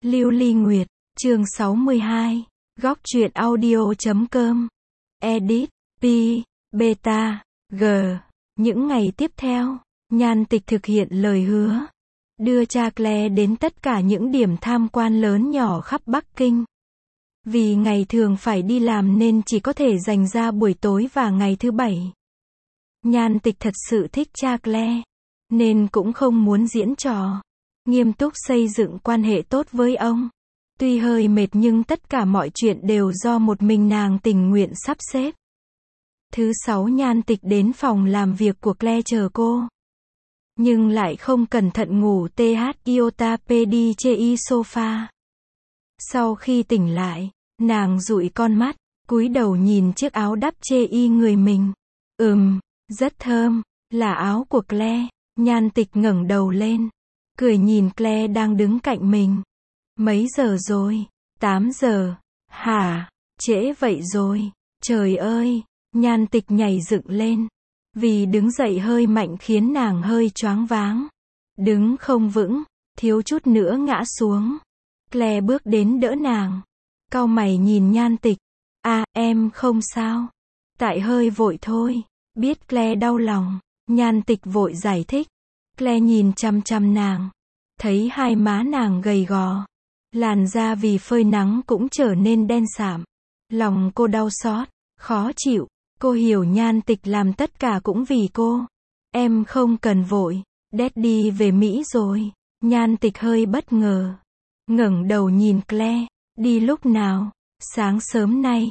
Lưu Ly Nguyệt, chương 62, góc truyện audio.com, edit, P, beta, G. Những ngày tiếp theo, Nhan Tịch thực hiện lời hứa, đưa cha Claire đến tất cả những điểm tham quan lớn nhỏ khắp Bắc Kinh. Vì ngày thường phải đi làm nên chỉ có thể dành ra buổi tối và ngày thứ bảy. Nhan Tịch thật sự thích cha Claire, nên cũng không muốn diễn trò, nghiêm túc xây dựng quan hệ tốt với ông. Tuy hơi mệt nhưng tất cả mọi chuyện đều do một mình nàng tình nguyện sắp xếp. Thứ sáu Nhan Tịch đến phòng làm việc của Claire chờ cô. Nhưng lại không cẩn thận ngủ iota pedi chei sofa. Sau khi tỉnh lại, nàng dụi con mắt, cúi đầu nhìn chiếc áo đắp chei người mình. Rất thơm, là áo của Claire. Nhan Tịch ngẩng đầu lên, cười nhìn Claire đang đứng cạnh mình. Mấy giờ rồi? 8 giờ. Hả? Trễ vậy rồi. Trời ơi! Nhan Tịch nhảy dựng lên. Vì đứng dậy hơi mạnh khiến nàng hơi choáng váng. Đứng không vững, thiếu chút nữa ngã xuống. Claire bước đến đỡ nàng. Cau mày nhìn Nhan Tịch. À, em không sao. Tại hơi vội thôi. Biết Claire đau lòng, Nhan Tịch vội giải thích. Claire nhìn chăm chăm nàng. Thấy hai má nàng gầy gò. Làn da vì phơi nắng cũng trở nên đen sạm. Lòng cô đau xót, khó chịu. Cô hiểu Nhan Tịch làm tất cả cũng vì cô. Em không cần vội, Daddy về Mỹ rồi. Nhan Tịch hơi bất ngờ. Ngẩng đầu nhìn Claire. Đi lúc nào? Sáng sớm nay.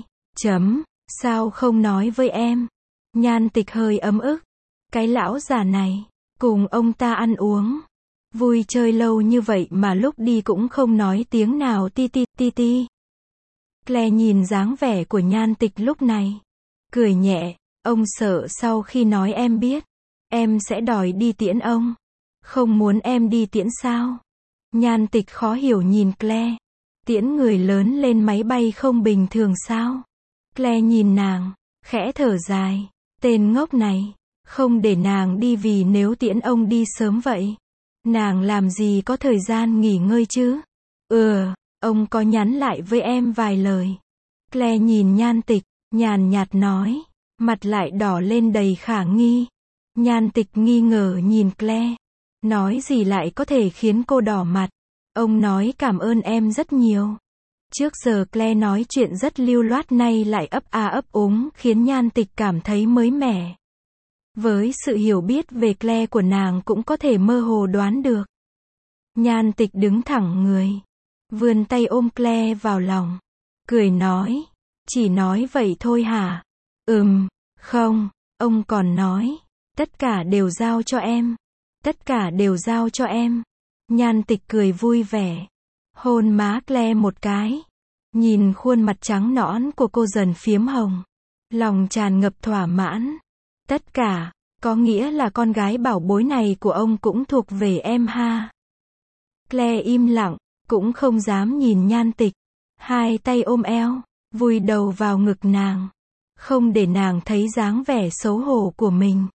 Sao không nói với em? Nhan Tịch hơi ấm ức. Cái lão già này, cùng ông ta ăn uống, vui chơi lâu như vậy mà lúc đi cũng không nói tiếng nào ti. Claire nhìn dáng vẻ của Nhan Tịch lúc này, cười nhẹ. Ông sợ sau khi nói em biết, em sẽ đòi đi tiễn ông. Không muốn em đi tiễn sao? Nhan Tịch khó hiểu nhìn Claire. Tiễn người lớn lên máy bay không bình thường sao? Claire nhìn nàng, khẽ thở dài. Tên ngốc này, không để nàng đi vì nếu tiễn ông đi sớm vậy, nàng làm gì có thời gian nghỉ ngơi chứ? Ông có nhắn lại với em vài lời. Claire nhìn Nhan Tịch, nhàn nhạt nói, mặt lại đỏ lên đầy khả nghi. Nhan Tịch nghi ngờ nhìn Claire, nói gì lại có thể khiến cô đỏ mặt. Ông nói cảm ơn em rất nhiều. Trước giờ Claire nói chuyện rất lưu loát, nay lại ấp a ấp úng khiến Nhan Tịch cảm thấy mới mẻ. Với sự hiểu biết về Claire của nàng cũng có thể mơ hồ đoán được. Nhan Tịch đứng thẳng người, vươn tay ôm Claire vào lòng, cười nói, chỉ nói vậy thôi hả? Không, ông còn nói, tất cả đều giao cho em. Tất cả đều giao cho em. Nhan Tịch cười vui vẻ, hôn má Claire một cái. Nhìn khuôn mặt trắng nõn của cô dần phiếm hồng, lòng tràn ngập thỏa mãn. Tất cả, có nghĩa là con gái bảo bối này của ông cũng thuộc về em ha. Claire im lặng, cũng không dám nhìn Nhan Tịch. Hai tay ôm eo, vùi đầu vào ngực nàng, không để nàng thấy dáng vẻ xấu hổ của mình.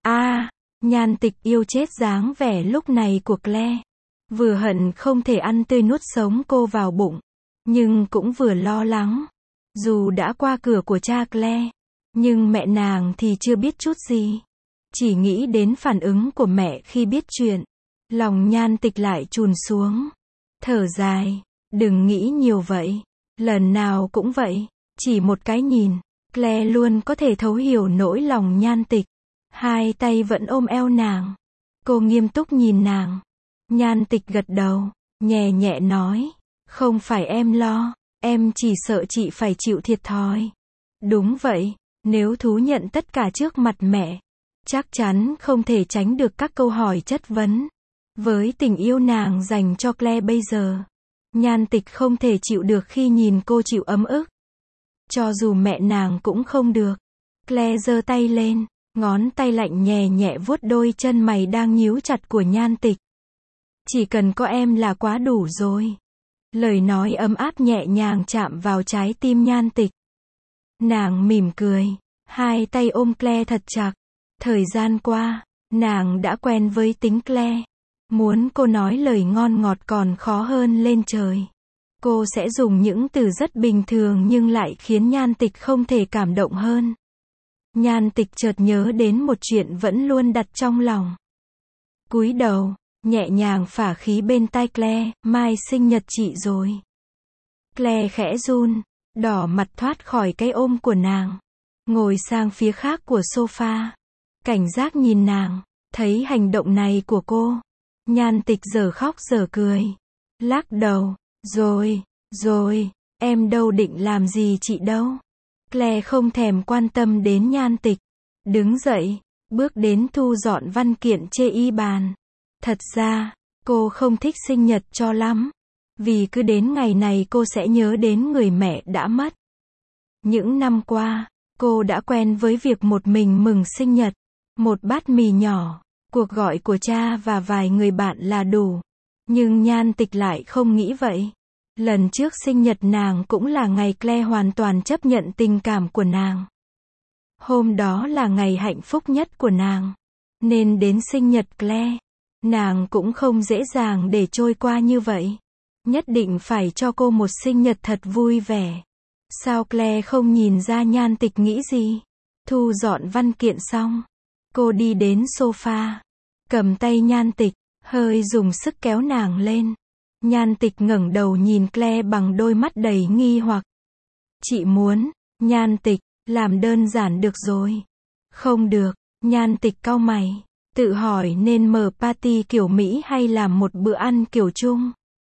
Nhan Tịch yêu chết dáng vẻ lúc này của Claire. Vừa hận không thể ăn tươi nuốt sống cô vào bụng, nhưng cũng vừa lo lắng. Dù đã qua cửa của cha Claire, nhưng mẹ nàng thì chưa biết chút gì. Chỉ nghĩ đến phản ứng của mẹ khi biết chuyện, lòng Nhan Tịch lại trùn xuống. Thở dài, đừng nghĩ nhiều vậy. Lần nào cũng vậy, chỉ một cái nhìn, Claire luôn có thể thấu hiểu nỗi lòng Nhan Tịch. Hai tay vẫn ôm eo nàng. Cô nghiêm túc nhìn nàng. Nhan Tịch gật đầu, nhẹ nhẹ nói, không phải em lo, em chỉ sợ chị phải chịu thiệt thòi. Đúng vậy, nếu thú nhận tất cả trước mặt mẹ, chắc chắn không thể tránh được các câu hỏi chất vấn. Với tình yêu nàng dành cho Claire bây giờ, Nhan Tịch không thể chịu được khi nhìn cô chịu ấm ức. Cho dù mẹ nàng cũng không được. Claire giơ tay lên, ngón tay lạnh nhẹ nhẹ vuốt đôi chân mày đang nhíu chặt của Nhan Tịch. Chỉ cần có em là quá đủ rồi. Lời nói ấm áp nhẹ nhàng chạm vào trái tim Nhan Tịch. Nàng mỉm cười, hai tay ôm Claire thật chặt. Thời gian qua, nàng đã quen với tính Claire. Muốn cô nói lời ngon ngọt còn khó hơn lên trời. Cô sẽ dùng những từ rất bình thường nhưng lại khiến Nhan Tịch không thể cảm động hơn. Nhan Tịch chợt nhớ đến một chuyện vẫn luôn đặt trong lòng. Cúi đầu, nhẹ nhàng phả khí bên tai Claire, mai sinh nhật chị rồi. Claire khẽ run, đỏ mặt thoát khỏi cái ôm của nàng. Ngồi sang phía khác của sofa. Cảnh giác nhìn nàng, thấy hành động này của cô. Nhan Tịch giờ khóc giờ cười. Lắc đầu, rồi, em đâu định làm gì chị đâu. Claire không thèm quan tâm đến Nhan Tịch. Đứng dậy, bước đến thu dọn văn kiện chê y bàn. Thật ra, cô không thích sinh nhật cho lắm. Vì cứ đến ngày này cô sẽ nhớ đến người mẹ đã mất. Những năm qua, cô đã quen với việc một mình mừng sinh nhật. Một bát mì nhỏ, cuộc gọi của cha và vài người bạn là đủ. Nhưng Nhan Tịch lại không nghĩ vậy. Lần trước sinh nhật nàng cũng là ngày Claire hoàn toàn chấp nhận tình cảm của nàng. Hôm đó là ngày hạnh phúc nhất của nàng. Nên đến sinh nhật Claire, nàng cũng không dễ dàng để trôi qua như vậy. Nhất định phải cho cô một sinh nhật thật vui vẻ. Sao Claire không nhìn ra Nhan Tịch nghĩ gì? Thu dọn văn kiện xong, cô đi đến sofa, cầm tay Nhan Tịch, hơi dùng sức kéo nàng lên. Nhan Tịch ngẩng đầu nhìn Claire bằng đôi mắt đầy nghi hoặc. Chị muốn, Nhan Tịch, làm đơn giản được rồi. Không được, Nhan Tịch cau mày, tự hỏi nên mở party kiểu Mỹ hay làm một bữa ăn kiểu Trung.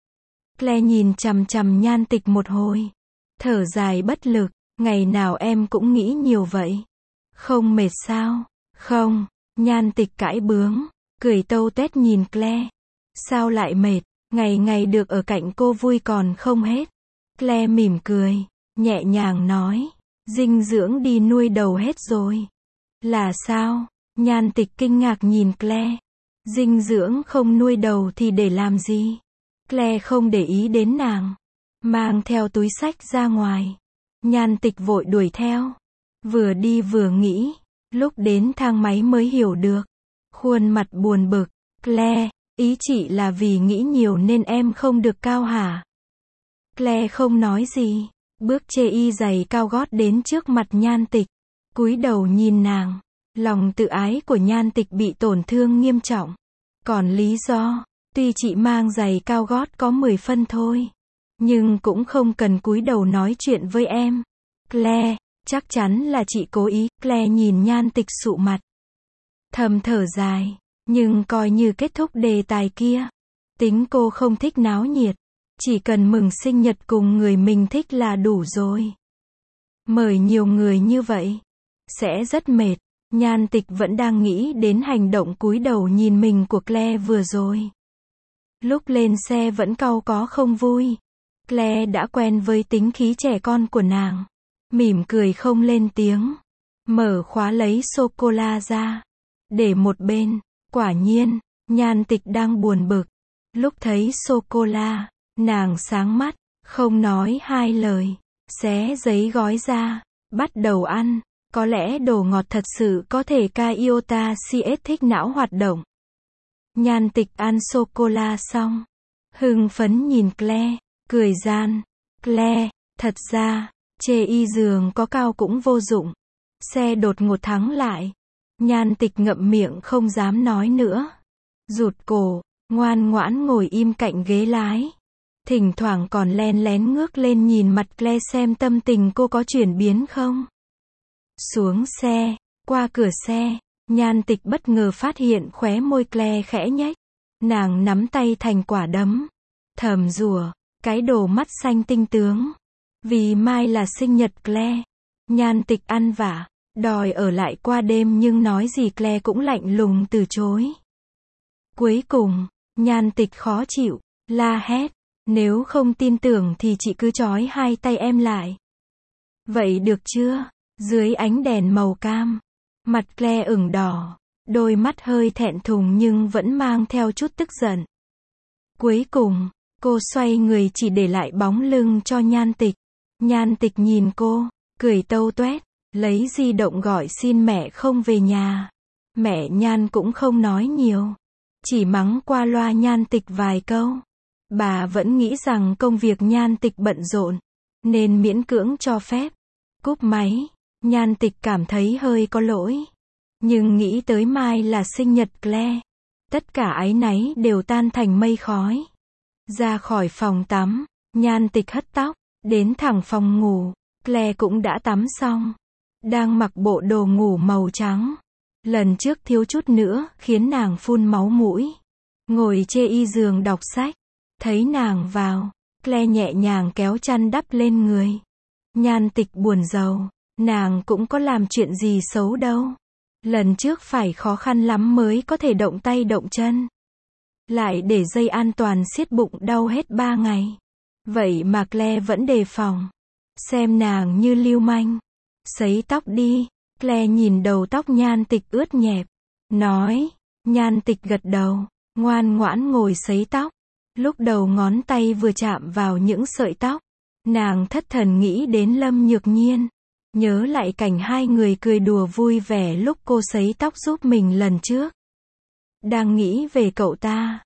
Claire nhìn chằm chằm Nhan Tịch một hồi, thở dài bất lực, ngày nào em cũng nghĩ nhiều vậy. Không mệt sao? Không, Nhan Tịch cãi bướng, cười tâu tuét nhìn Claire. Sao lại mệt, ngày ngày được ở cạnh cô vui còn không hết. Claire mỉm cười, nhẹ nhàng nói, dinh dưỡng đi nuôi đầu hết rồi. Là sao? Nhan Tịch kinh ngạc nhìn Claire. Dinh dưỡng không nuôi đầu thì để làm gì? Claire không để ý đến nàng, mang theo túi xách ra ngoài. Nhan Tịch vội đuổi theo, vừa đi vừa nghĩ, lúc đến thang máy mới hiểu được. Khuôn mặt buồn bực, Claire, ý chị là vì nghĩ nhiều nên em không được cao hả? Claire không nói gì, bước chê y giày cao gót đến trước mặt Nhan Tịch, cúi đầu nhìn nàng. Lòng tự ái của Nhan Tịch bị tổn thương nghiêm trọng. Còn lý do, tuy chị mang giày cao gót có 10 phân thôi, nhưng cũng không cần cúi đầu nói chuyện với em. Claire, chắc chắn là chị cố ý. Claire nhìn Nhan Tịch sụ mặt, thầm thở dài, nhưng coi như kết thúc đề tài kia. Tính cô không thích náo nhiệt, chỉ cần mừng sinh nhật cùng người mình thích là đủ rồi. Mời nhiều người như vậy, sẽ rất mệt. Nhan Tịch vẫn đang nghĩ đến hành động cúi đầu nhìn mình của Claire vừa rồi. Lúc lên xe vẫn cau có không vui. Claire đã quen với tính khí trẻ con của nàng. Mỉm cười không lên tiếng. Mở khóa lấy sô-cô-la ra, để một bên. Quả nhiên, Nhan Tịch đang buồn bực. Lúc thấy sô-cô-la, nàng sáng mắt, không nói hai lời. Xé giấy gói ra, bắt đầu ăn. Có lẽ đồ ngọt thật sự có thể cai iota CS thích não hoạt động. Nhan Tịch ăn sô-cô-la xong, hưng phấn nhìn Claire, cười gian. Claire, thật ra, chê y giường có cao cũng vô dụng. Xe đột ngột thắng lại. Nhan Tịch ngậm miệng không dám nói nữa. Rụt cổ, ngoan ngoãn ngồi im cạnh ghế lái. Thỉnh thoảng còn len lén ngước lên nhìn mặt Claire xem tâm tình cô có chuyển biến không. Xuống xe, qua cửa xe, Nhan Tịch bất ngờ phát hiện khóe môi Claire khẽ nhếch. Nàng nắm tay thành quả đấm, thầm rủa, cái đồ mắt xanh tinh tướng. Vì mai là sinh nhật Claire, Nhan Tịch ăn vạ, đòi ở lại qua đêm nhưng nói gì Claire cũng lạnh lùng từ chối. Cuối cùng, Nhan Tịch khó chịu, la hét, nếu không tin tưởng thì chị cứ trói hai tay em lại. Vậy được chưa? Dưới ánh đèn màu cam, mặt Claire ửng đỏ, đôi mắt hơi thẹn thùng nhưng vẫn mang theo chút tức giận. Cuối cùng, cô xoay người chỉ để lại bóng lưng cho Nhan Tịch. Nhan Tịch nhìn cô, cười tâu tuét, lấy di động gọi xin mẹ không về nhà. Mẹ Nhan cũng không nói nhiều, chỉ mắng qua loa Nhan Tịch vài câu. Bà vẫn nghĩ rằng công việc Nhan Tịch bận rộn, nên miễn cưỡng cho phép. Cúp máy, Nhan Tịch cảm thấy hơi có lỗi. Nhưng nghĩ tới mai là sinh nhật Claire, tất cả áy náy đều tan thành mây khói. Ra khỏi phòng tắm, Nhan Tịch hất tóc, đến thẳng phòng ngủ. Claire cũng đã tắm xong, đang mặc bộ đồ ngủ màu trắng. Lần trước thiếu chút nữa khiến nàng phun máu mũi. Ngồi chê y giường đọc sách, thấy nàng vào, Claire nhẹ nhàng kéo chăn đắp lên người. Nhan Tịch buồn rầu, nàng cũng có làm chuyện gì xấu đâu. Lần trước phải khó khăn lắm mới có thể động tay động chân. Lại để dây an toàn siết bụng đau hết 3 ngày. Vậy mà Claire vẫn đề phòng. Xem nàng như lưu manh. Sấy tóc đi. Claire nhìn đầu tóc Nhan Tịch ướt nhẹp. Nói. Nhan Tịch gật đầu. Ngoan ngoãn ngồi sấy tóc. Lúc đầu ngón tay vừa chạm vào những sợi tóc. Nàng thất thần nghĩ đến Lâm Nhược Nhiên. Nhớ lại cảnh hai người cười đùa vui vẻ lúc cô sấy tóc giúp mình lần trước. Đang nghĩ về cậu ta.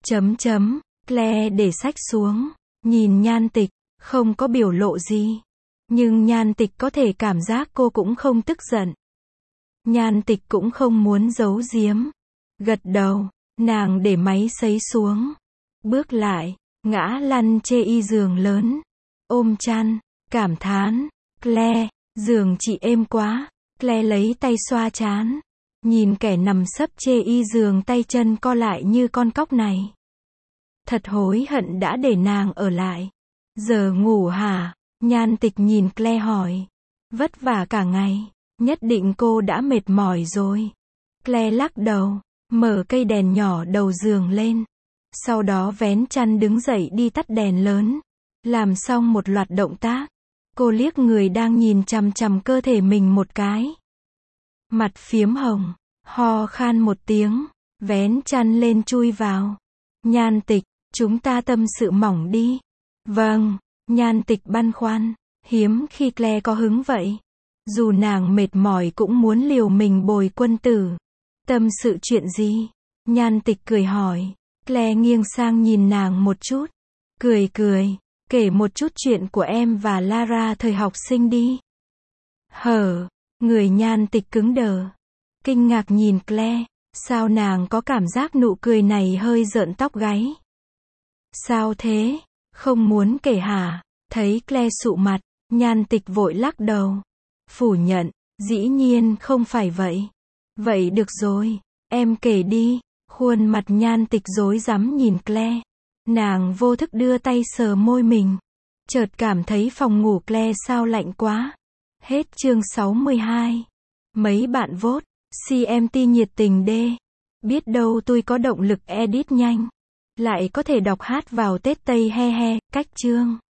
Claire để sách xuống. Nhìn Nhan Tịch, không có biểu lộ gì. Nhưng Nhan Tịch có thể cảm giác cô cũng không tức giận. Nhan Tịch cũng không muốn giấu giếm. Gật đầu, nàng để máy sấy xuống. Bước lại, ngã lăn chê y giường lớn. Ôm chăn, cảm thán. Claire, giường chị êm quá. Claire lấy tay xoa trán. Nhìn kẻ nằm sấp chê y giường tay chân co lại như con cóc này. Thật hối hận đã để nàng ở lại. Giờ ngủ hả? Nhan Tịch nhìn Claire hỏi. Vất vả cả ngày, nhất định cô đã mệt mỏi rồi. Claire lắc đầu, mở cây đèn nhỏ đầu giường lên. Sau đó vén chăn đứng dậy đi tắt đèn lớn. Làm xong một loạt động tác. Cô liếc người đang nhìn chằm chằm cơ thể mình một cái. Mặt phiếm hồng, ho khan một tiếng, vén chăn lên chui vào. Nhan Tịch, chúng ta tâm sự mỏng đi. Vâng, Nhan Tịch băn khoăn, hiếm khi Claire có hứng vậy. Dù nàng mệt mỏi cũng muốn liều mình bồi quân tử. Tâm sự chuyện gì? Nhan Tịch cười hỏi. Claire nghiêng sang nhìn nàng một chút. Cười, kể một chút chuyện của em và Lara thời học sinh đi. Người Nhan Tịch cứng đờ. Kinh ngạc nhìn Claire. Sao nàng có cảm giác nụ cười này hơi rợn tóc gáy? Sao thế? Không muốn kể hả? Thấy Claire sụ mặt, Nhan Tịch vội lắc đầu. Phủ nhận, dĩ nhiên không phải vậy. Vậy được rồi, em kể đi. Khuôn mặt Nhan Tịch rối rắm nhìn Claire. Nàng vô thức đưa tay sờ môi mình. Chợt cảm thấy phòng ngủ Claire sao lạnh quá. Hết chương 62. Mấy bạn vote, CMT nhiệt tình đê. Biết đâu tôi có động lực edit nhanh. Lại có thể đọc hát vào Tết Tây he he, cách chương.